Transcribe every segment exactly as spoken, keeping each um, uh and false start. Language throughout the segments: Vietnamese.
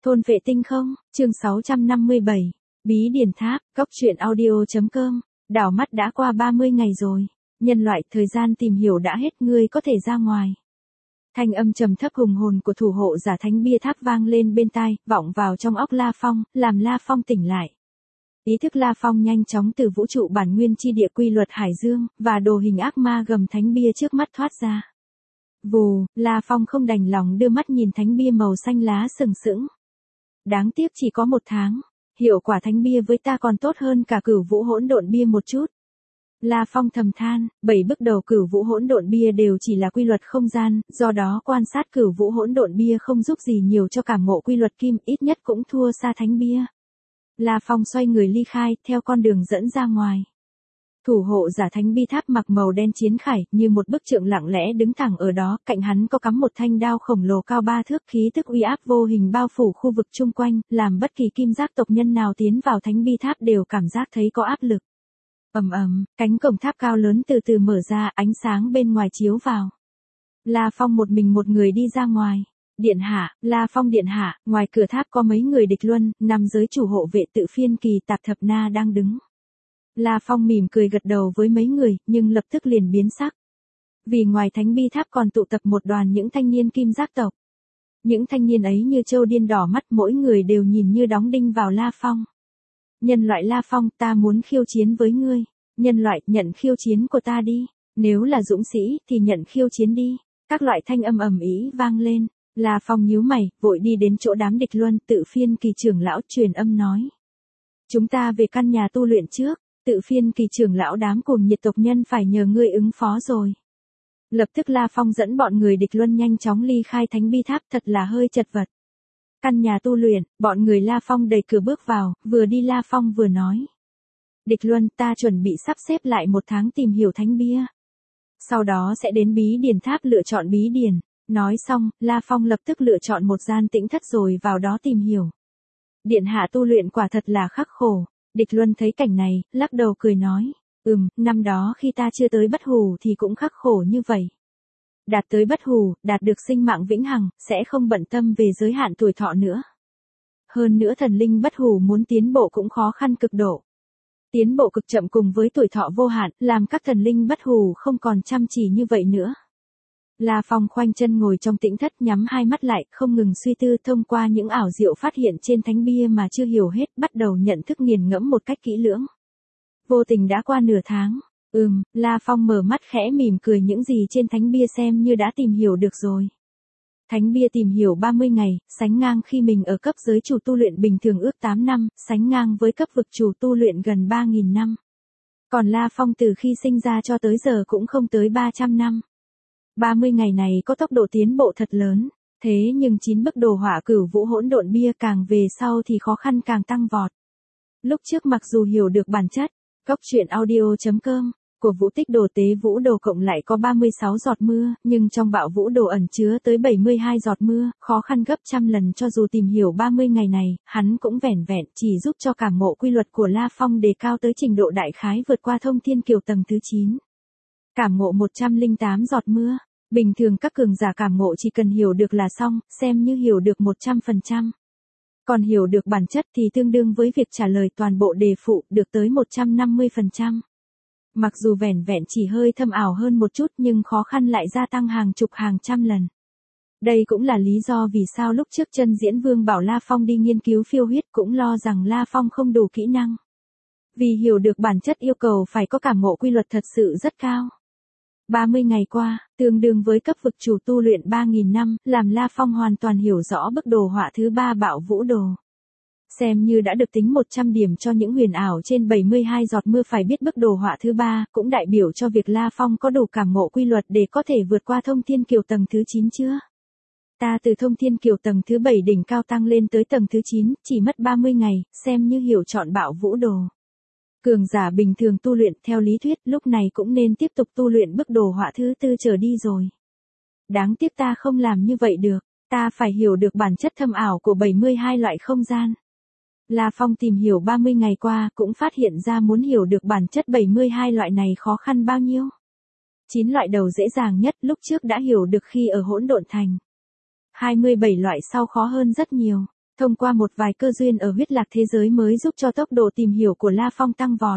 Thôn vệ tinh không, chương sáu trăm năm mươi bảy, Bí Điển Tháp, Cốc Truyện Audio.com, đảo mắt đã qua ba mươi ngày rồi, nhân loại thời gian tìm hiểu đã hết, ngươi có thể ra ngoài. Thanh âm trầm thấp hùng hồn của thủ hộ giả thánh bia tháp vang lên bên tai, vọng vào trong óc La Phong, làm La Phong tỉnh lại. Ý thức La Phong nhanh chóng từ vũ trụ bản nguyên chi địa quy luật hải dương, và đồ hình ác ma gầm thánh bia trước mắt thoát ra. Vù, La Phong không đành lòng đưa mắt nhìn thánh bia màu xanh lá sừng sững. Đáng tiếc chỉ có một tháng, hiệu quả thánh bia với ta còn tốt hơn cả cửu vũ hỗn độn bia một chút. La Phong thầm than, bảy bước đầu cửu vũ hỗn độn bia đều chỉ là quy luật không gian, do đó quan sát cửu vũ hỗn độn bia không giúp gì nhiều cho cảm ngộ quy luật kim, ít nhất cũng thua xa thánh bia. La Phong xoay người ly khai, theo con đường dẫn ra ngoài. Thủ hộ giả thánh bi tháp mặc màu đen chiến khải, như một bức tượng lặng lẽ đứng thẳng ở đó, cạnh hắn có cắm một thanh đao khổng lồ cao ba thước, khí tức uy áp vô hình bao phủ khu vực chung quanh, làm bất kỳ kim giác tộc nhân nào tiến vào thánh bi tháp đều cảm giác thấy có áp lực. Ầm ầm, cánh cổng tháp cao lớn từ từ mở ra, ánh sáng bên ngoài chiếu vào. La Phong một mình một người đi ra ngoài. Điện hạ, La Phong điện hạ, ngoài cửa tháp có mấy người địch luân, năm giới chủ hộ vệ tự phiên kỳ tạp thập na đang đứng. La Phong mỉm cười gật đầu với mấy người, nhưng lập tức liền biến sắc. Vì ngoài thánh bi tháp còn tụ tập một đoàn những thanh niên kim giác tộc. Những thanh niên ấy như trâu điên đỏ mắt, mỗi người đều nhìn như đóng đinh vào La Phong. Nhân loại La Phong, ta muốn khiêu chiến với ngươi. Nhân loại, nhận khiêu chiến của ta đi. Nếu là dũng sĩ, thì nhận khiêu chiến đi. Các loại thanh âm ầm ĩ vang lên. La Phong nhíu mày, vội đi đến chỗ đám địch luân, tự phiên kỳ trưởng lão truyền âm nói. Chúng ta về căn nhà tu luyện trước. Tự phiên kỳ trưởng lão đám cùng nhiệt tộc nhân phải nhờ ngươi ứng phó rồi. Lập tức La Phong dẫn bọn người địch luân nhanh chóng ly khai thánh bi tháp, thật là hơi chật vật. Căn nhà tu luyện, bọn người La Phong đẩy cửa bước vào, vừa đi La Phong vừa nói. Địch luân, ta chuẩn bị sắp xếp lại một tháng tìm hiểu thánh bia. Sau đó sẽ đến bí điển tháp lựa chọn bí điển. Nói xong, La Phong lập tức lựa chọn một gian tĩnh thất rồi vào đó tìm hiểu. Điện hạ tu luyện quả thật là khắc khổ. Địch luân thấy cảnh này, lắc đầu cười nói, ừm, năm đó khi ta chưa tới bất hủ thì cũng khắc khổ như vậy. Đạt tới bất hủ, đạt được sinh mạng vĩnh hằng, sẽ không bận tâm về giới hạn tuổi thọ nữa. Hơn nữa thần linh bất hủ muốn tiến bộ cũng khó khăn cực độ. Tiến bộ cực chậm cùng với tuổi thọ vô hạn, làm các thần linh bất hủ không còn chăm chỉ như vậy nữa. La Phong khoanh chân ngồi trong tĩnh thất, nhắm hai mắt lại, không ngừng suy tư, thông qua những ảo diệu phát hiện trên thánh bia mà chưa hiểu hết, bắt đầu nhận thức nghiền ngẫm một cách kỹ lưỡng. Vô tình đã qua nửa tháng. Ừm, La Phong mở mắt khẽ mỉm cười, những gì trên thánh bia xem như đã tìm hiểu được rồi. Thánh bia tìm hiểu ba mươi ngày, sánh ngang khi mình ở cấp giới chủ tu luyện bình thường ước tám năm, sánh ngang với cấp vực chủ tu luyện gần ba nghìn năm. Còn La Phong từ khi sinh ra cho tới giờ cũng không tới ba trăm năm. ba mươi ngày này có tốc độ tiến bộ thật lớn, thế nhưng chín bức đồ họa cửu vũ hỗn độn bia càng về sau thì khó khăn càng tăng vọt. Lúc trước mặc dù hiểu được bản chất, Cốc Truyện Audio.com, của vũ tích đồ tế vũ đồ cộng lại có ba mươi sáu giọt mưa, nhưng trong bạo vũ đồ ẩn chứa tới bảy mươi hai giọt mưa, khó khăn gấp trăm lần. Cho dù tìm hiểu ba mươi ngày này, hắn cũng vẻn vẹn chỉ giúp cho cảm ngộ quy luật của La Phong đề cao tới trình độ đại khái vượt qua thông thiên kiều tầng thứ chín. Cảm ngộ một trăm lẻ tám giọt mưa, bình thường các cường giả cảm ngộ chỉ cần hiểu được là xong, xem như hiểu được một trăm phần trăm. Còn hiểu được bản chất thì tương đương với việc trả lời toàn bộ đề phụ được tới một trăm năm mươi phần trăm. Mặc dù vẻn vẹn chỉ hơi thâm ảo hơn một chút nhưng khó khăn lại gia tăng hàng chục hàng trăm lần. Đây cũng là lý do vì sao lúc trước Chân Diễn Vương bảo La Phong đi nghiên cứu phiêu huyết, cũng lo rằng La Phong không đủ kỹ năng. Vì hiểu được bản chất yêu cầu phải có cảm ngộ quy luật thật sự rất cao. ba mươi ngày qua, tương đương với cấp vực chủ tu luyện ba nghìn năm, làm La Phong hoàn toàn hiểu rõ bức đồ họa thứ ba bạo vũ đồ. Xem như đã được tính một trăm điểm cho những huyền ảo trên bảy mươi hai giọt mưa. Phải biết bức đồ họa thứ ba cũng đại biểu cho việc La Phong có đủ cảm ngộ quy luật để có thể vượt qua thông thiên kiều tầng thứ chín chưa? Ta từ thông thiên kiều tầng thứ bảy đỉnh cao tăng lên tới tầng thứ chín, chỉ mất ba mươi ngày, xem như hiểu trọn bạo vũ đồ. Cường giả bình thường tu luyện theo lý thuyết lúc này cũng nên tiếp tục tu luyện bức đồ họa thứ tư trở đi rồi. Đáng tiếc ta không làm như vậy được, ta phải hiểu được bản chất thâm ảo của bảy mươi hai loại không gian. La Phong tìm hiểu ba mươi ngày qua cũng phát hiện ra muốn hiểu được bản chất bảy mươi hai loại này khó khăn bao nhiêu. chín loại đầu dễ dàng nhất lúc trước đã hiểu được khi ở hỗn độn thành. hai mươi bảy loại sau khó hơn rất nhiều. Thông qua một vài cơ duyên ở huyết lạc thế giới mới giúp cho tốc độ tìm hiểu của La Phong tăng vọt.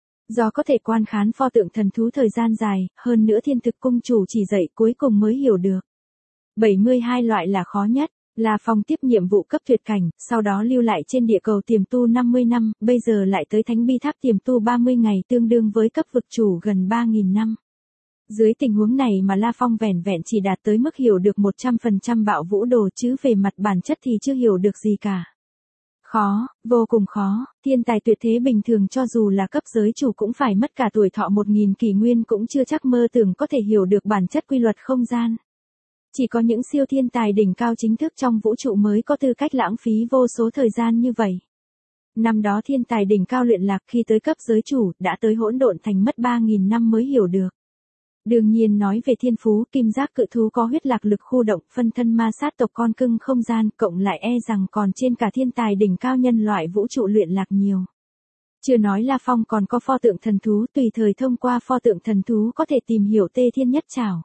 Do có thể quan khán pho tượng thần thú thời gian dài, hơn nữa thiên thực cung chủ chỉ dạy cuối cùng mới hiểu được. bảy mươi hai loại là khó nhất. La Phong tiếp nhiệm vụ cấp tuyệt cảnh, sau đó lưu lại trên địa cầu tiềm tu năm mươi năm, bây giờ lại tới Thánh Bi Tháp tiềm tu ba mươi ngày tương đương với cấp vực chủ gần ba nghìn năm. Dưới tình huống này mà La Phong vẻn vẹn chỉ đạt tới mức hiểu được một trăm phần trăm bạo vũ đồ chứ về mặt bản chất thì chưa hiểu được gì cả. Khó, vô cùng khó, thiên tài tuyệt thế bình thường cho dù là cấp giới chủ cũng phải mất cả tuổi thọ một nghìn kỷ nguyên cũng chưa chắc mơ tưởng có thể hiểu được bản chất quy luật không gian. Chỉ có những siêu thiên tài đỉnh cao chính thức trong vũ trụ mới có tư cách lãng phí vô số thời gian như vậy. Năm đó thiên tài đỉnh cao luyện lạc khi tới cấp giới chủ đã tới hỗn độn thành mất ba nghìn năm mới hiểu được. Đương nhiên nói về thiên phú, kim giác cự thú có huyết lạc lực khu động, phân thân ma sát tộc con cưng không gian, cộng lại e rằng còn trên cả thiên tài đỉnh cao nhân loại vũ trụ luyện lạc nhiều. Chưa nói La Phong còn có pho tượng thần thú, tùy thời thông qua pho tượng thần thú có thể tìm hiểu Tê Thiên Nhất Trảo.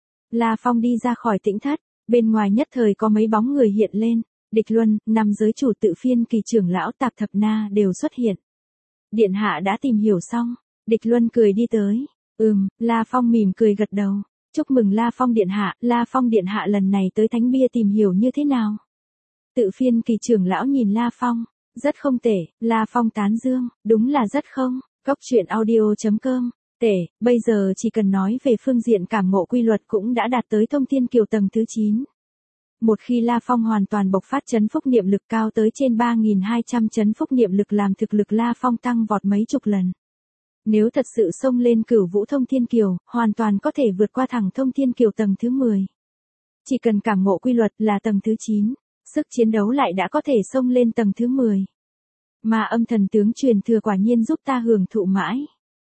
La Phong đi ra khỏi tĩnh thất, bên ngoài nhất thời có mấy bóng người hiện lên, Địch Luân, năm giới chủ Tự Phiên Kỳ trưởng lão Tạp Thập Na đều xuất hiện. Điện hạ đã tìm hiểu xong, Địch Luân cười đi tới. Ừm, La Phong mỉm cười gật đầu. Chúc mừng La Phong điện hạ, La Phong điện hạ lần này tới Thánh Bia tìm hiểu như thế nào? Tự Phiên Kỳ trưởng lão nhìn La Phong, rất không tệ, La Phong tán dương, đúng là rất không. Cốc truyện audio chấm com, tệ, bây giờ chỉ cần nói về phương diện cảm ngộ quy luật cũng đã đạt tới thông thiên kiều tầng thứ chín. Một khi La Phong hoàn toàn bộc phát chấn phúc niệm lực cao tới trên ba nghìn hai trăm chấn phúc niệm lực làm thực lực La Phong tăng vọt mấy chục lần. Nếu thật sự xông lên cửu vũ thông thiên kiều, hoàn toàn có thể vượt qua thẳng thông thiên kiều tầng thứ mười. Chỉ cần cảm ngộ quy luật là tầng thứ chín, sức chiến đấu lại đã có thể xông lên tầng thứ mười. Mà âm thần tướng truyền thừa quả nhiên giúp ta hưởng thụ mãi.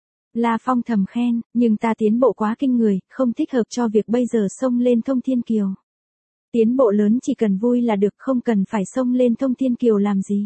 La Phong thầm khen, nhưng ta tiến bộ quá kinh người, không thích hợp cho việc bây giờ xông lên thông thiên kiều. Tiến bộ lớn chỉ cần vui là được, không cần phải xông lên thông thiên kiều làm gì.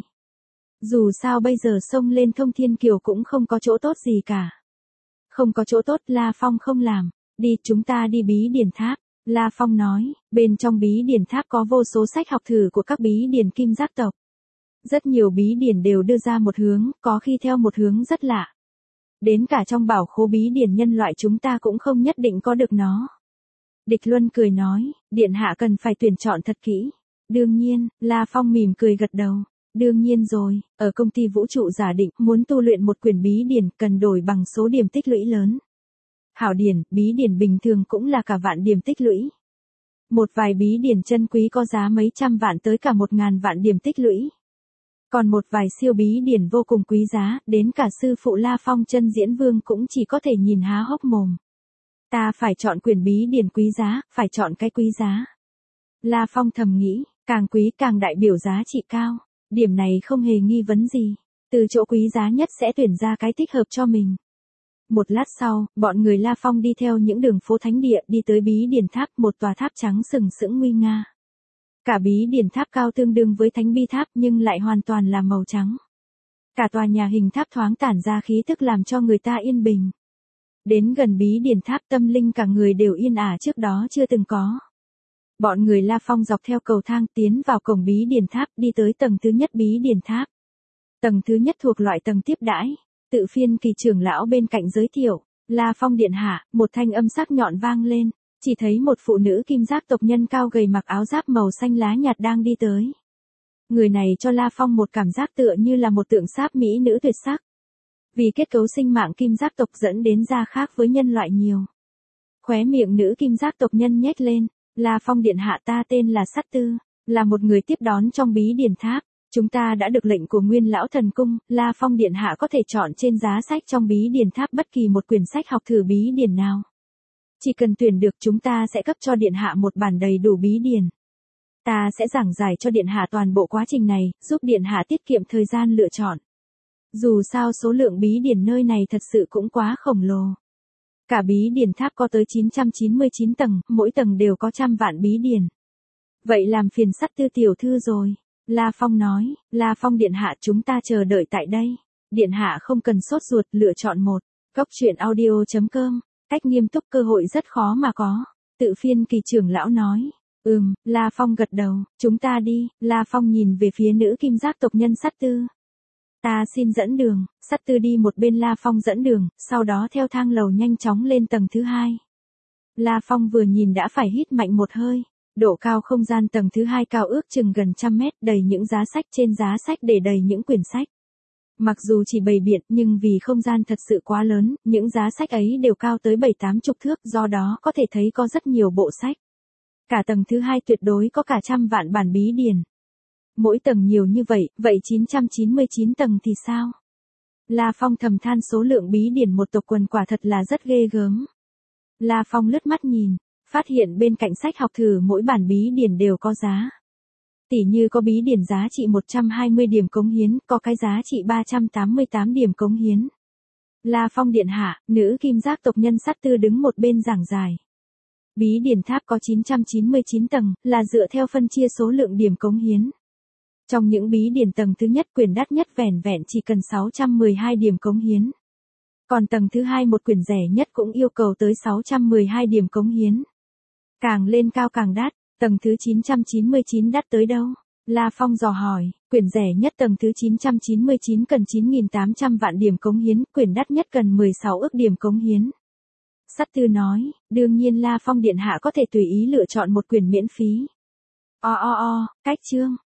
Dù sao bây giờ xông lên thông thiên kiều cũng không có chỗ tốt gì cả. Không có chỗ tốt, La Phong không làm. Đi, chúng ta đi bí điển tháp. La Phong nói, bên trong bí điển tháp có vô số sách học thử của các bí điển kim giác tộc. Rất nhiều bí điển đều đưa ra một hướng, có khi theo một hướng rất lạ. Đến cả trong bảo khố bí điển nhân loại chúng ta cũng không nhất định có được nó. Địch Luân cười nói, điện hạ cần phải tuyển chọn thật kỹ. Đương nhiên, La Phong mỉm cười gật đầu. Đương nhiên rồi, ở công ty vũ trụ giả định, muốn tu luyện một quyển bí điển cần đổi bằng số điểm tích lũy lớn. Hảo điển, bí điển bình thường cũng là cả vạn điểm tích lũy. Một vài bí điển chân quý có giá mấy trăm vạn tới cả một ngàn vạn điểm tích lũy. Còn một vài siêu bí điển vô cùng quý giá, đến cả sư phụ La Phong Chân Diễn Vương cũng chỉ có thể nhìn há hốc mồm. Ta phải chọn quyển bí điển quý giá, phải chọn cái quý giá. La Phong thầm nghĩ, càng quý càng đại biểu giá trị cao. Điểm này không hề nghi vấn gì. Từ chỗ quý giá nhất sẽ tuyển ra cái thích hợp cho mình. Một lát sau, bọn người La Phong đi theo những đường phố thánh địa đi tới bí điển tháp, một tòa tháp trắng sừng sững nguy nga. Cả bí điển tháp cao tương đương với thánh bi tháp nhưng lại hoàn toàn là màu trắng. Cả tòa nhà hình tháp thoáng tản ra khí tức làm cho người ta yên bình. Đến gần bí điển tháp tâm linh cả người đều yên ả trước đó chưa từng có. Bọn người La Phong dọc theo cầu thang tiến vào cổng bí điển tháp đi tới tầng thứ nhất bí điển tháp. Tầng thứ nhất thuộc loại tầng tiếp đãi. Tự Phiên Kỳ trưởng lão bên cạnh giới thiệu, La Phong điện hạ, một thanh âm sắc nhọn vang lên, chỉ thấy một phụ nữ kim giác tộc nhân cao gầy mặc áo giáp màu xanh lá nhạt đang đi tới. Người này cho La Phong một cảm giác tựa như là một tượng sáp mỹ nữ tuyệt sắc. Vì kết cấu sinh mạng kim giác tộc dẫn đến da khác với nhân loại nhiều. Khóe miệng nữ kim giác tộc nhân nhếch lên. La Phong điện hạ, ta tên là Sát Tư, là một người tiếp đón trong bí điển tháp. Chúng ta đã được lệnh của Nguyên Lão Thần Cung, La Phong điện hạ có thể chọn trên giá sách trong bí điển tháp bất kỳ một quyển sách học thử bí điển nào. Chỉ cần tuyển được chúng ta sẽ cấp cho điện hạ một bản đầy đủ bí điển. Ta sẽ giảng giải cho điện hạ toàn bộ quá trình này, giúp điện hạ tiết kiệm thời gian lựa chọn. Dù sao số lượng bí điển nơi này thật sự cũng quá khổng lồ. Cả bí điển tháp có tới chín trăm chín mươi chín tầng, mỗi tầng đều có trăm vạn bí điển. Vậy làm phiền Sát Tư tiểu thư rồi. La Phong nói, La Phong điện hạ, chúng ta chờ đợi tại đây. Điện hạ không cần sốt ruột, lựa chọn một. Cốc truyện audio chấm com, cách nghiêm túc cơ hội rất khó mà có. Tự Phiên Kỳ trưởng lão nói. Ừm, La Phong gật đầu, chúng ta đi, La Phong nhìn về phía nữ kim giác tộc nhân Sắt Tư. Ta xin dẫn đường, Sắt Tư đi một bên La Phong dẫn đường, sau đó theo thang lầu nhanh chóng lên tầng thứ hai. La Phong vừa nhìn đã phải hít mạnh một hơi. Độ cao không gian tầng thứ hai cao ước chừng gần trăm mét, đầy những giá sách, trên giá sách để đầy những quyển sách. Mặc dù chỉ bày biện nhưng vì không gian thật sự quá lớn, những giá sách ấy đều cao tới bảy tám chục thước, do đó có thể thấy có rất nhiều bộ sách. Cả tầng thứ hai tuyệt đối có cả trăm vạn bản bí điển. Mỗi tầng nhiều như vậy, vậy chín trăm chín mươi chín tầng thì sao? La Phong thầm than số lượng bí điển một tộc quần quả thật là rất ghê gớm. La Phong lướt mắt nhìn, phát hiện bên cạnh sách học thử mỗi bản bí điển đều có giá. Tỉ như có bí điển giá trị một trăm hai mươi điểm cống hiến, có cái giá trị ba trăm tám mươi tám điểm cống hiến. La Phong điện hạ, nữ kim giác tộc nhân Sắt Tư đứng một bên giảng giải. Bí điển tháp có chín trăm chín mươi chín tầng, là dựa theo phân chia số lượng điểm cống hiến. Trong những bí điển tầng thứ nhất quyển đắt nhất vẻn vẹn chỉ cần sáu trăm mười hai điểm cống hiến. Còn tầng thứ hai một quyển rẻ nhất cũng yêu cầu tới sáu trăm mười hai điểm cống hiến. Càng lên cao càng đắt, tầng thứ chín trăm chín mươi chín đắt tới đâu? La Phong dò hỏi, quyển rẻ nhất tầng thứ chín trăm chín mươi chín cần chín nghìn tám trăm vạn điểm cống hiến, quyển đắt nhất cần mười sáu ức điểm cống hiến. Sắt Tư nói, đương nhiên La Phong điện hạ có thể tùy ý lựa chọn một quyển miễn phí. O o o, cách chương.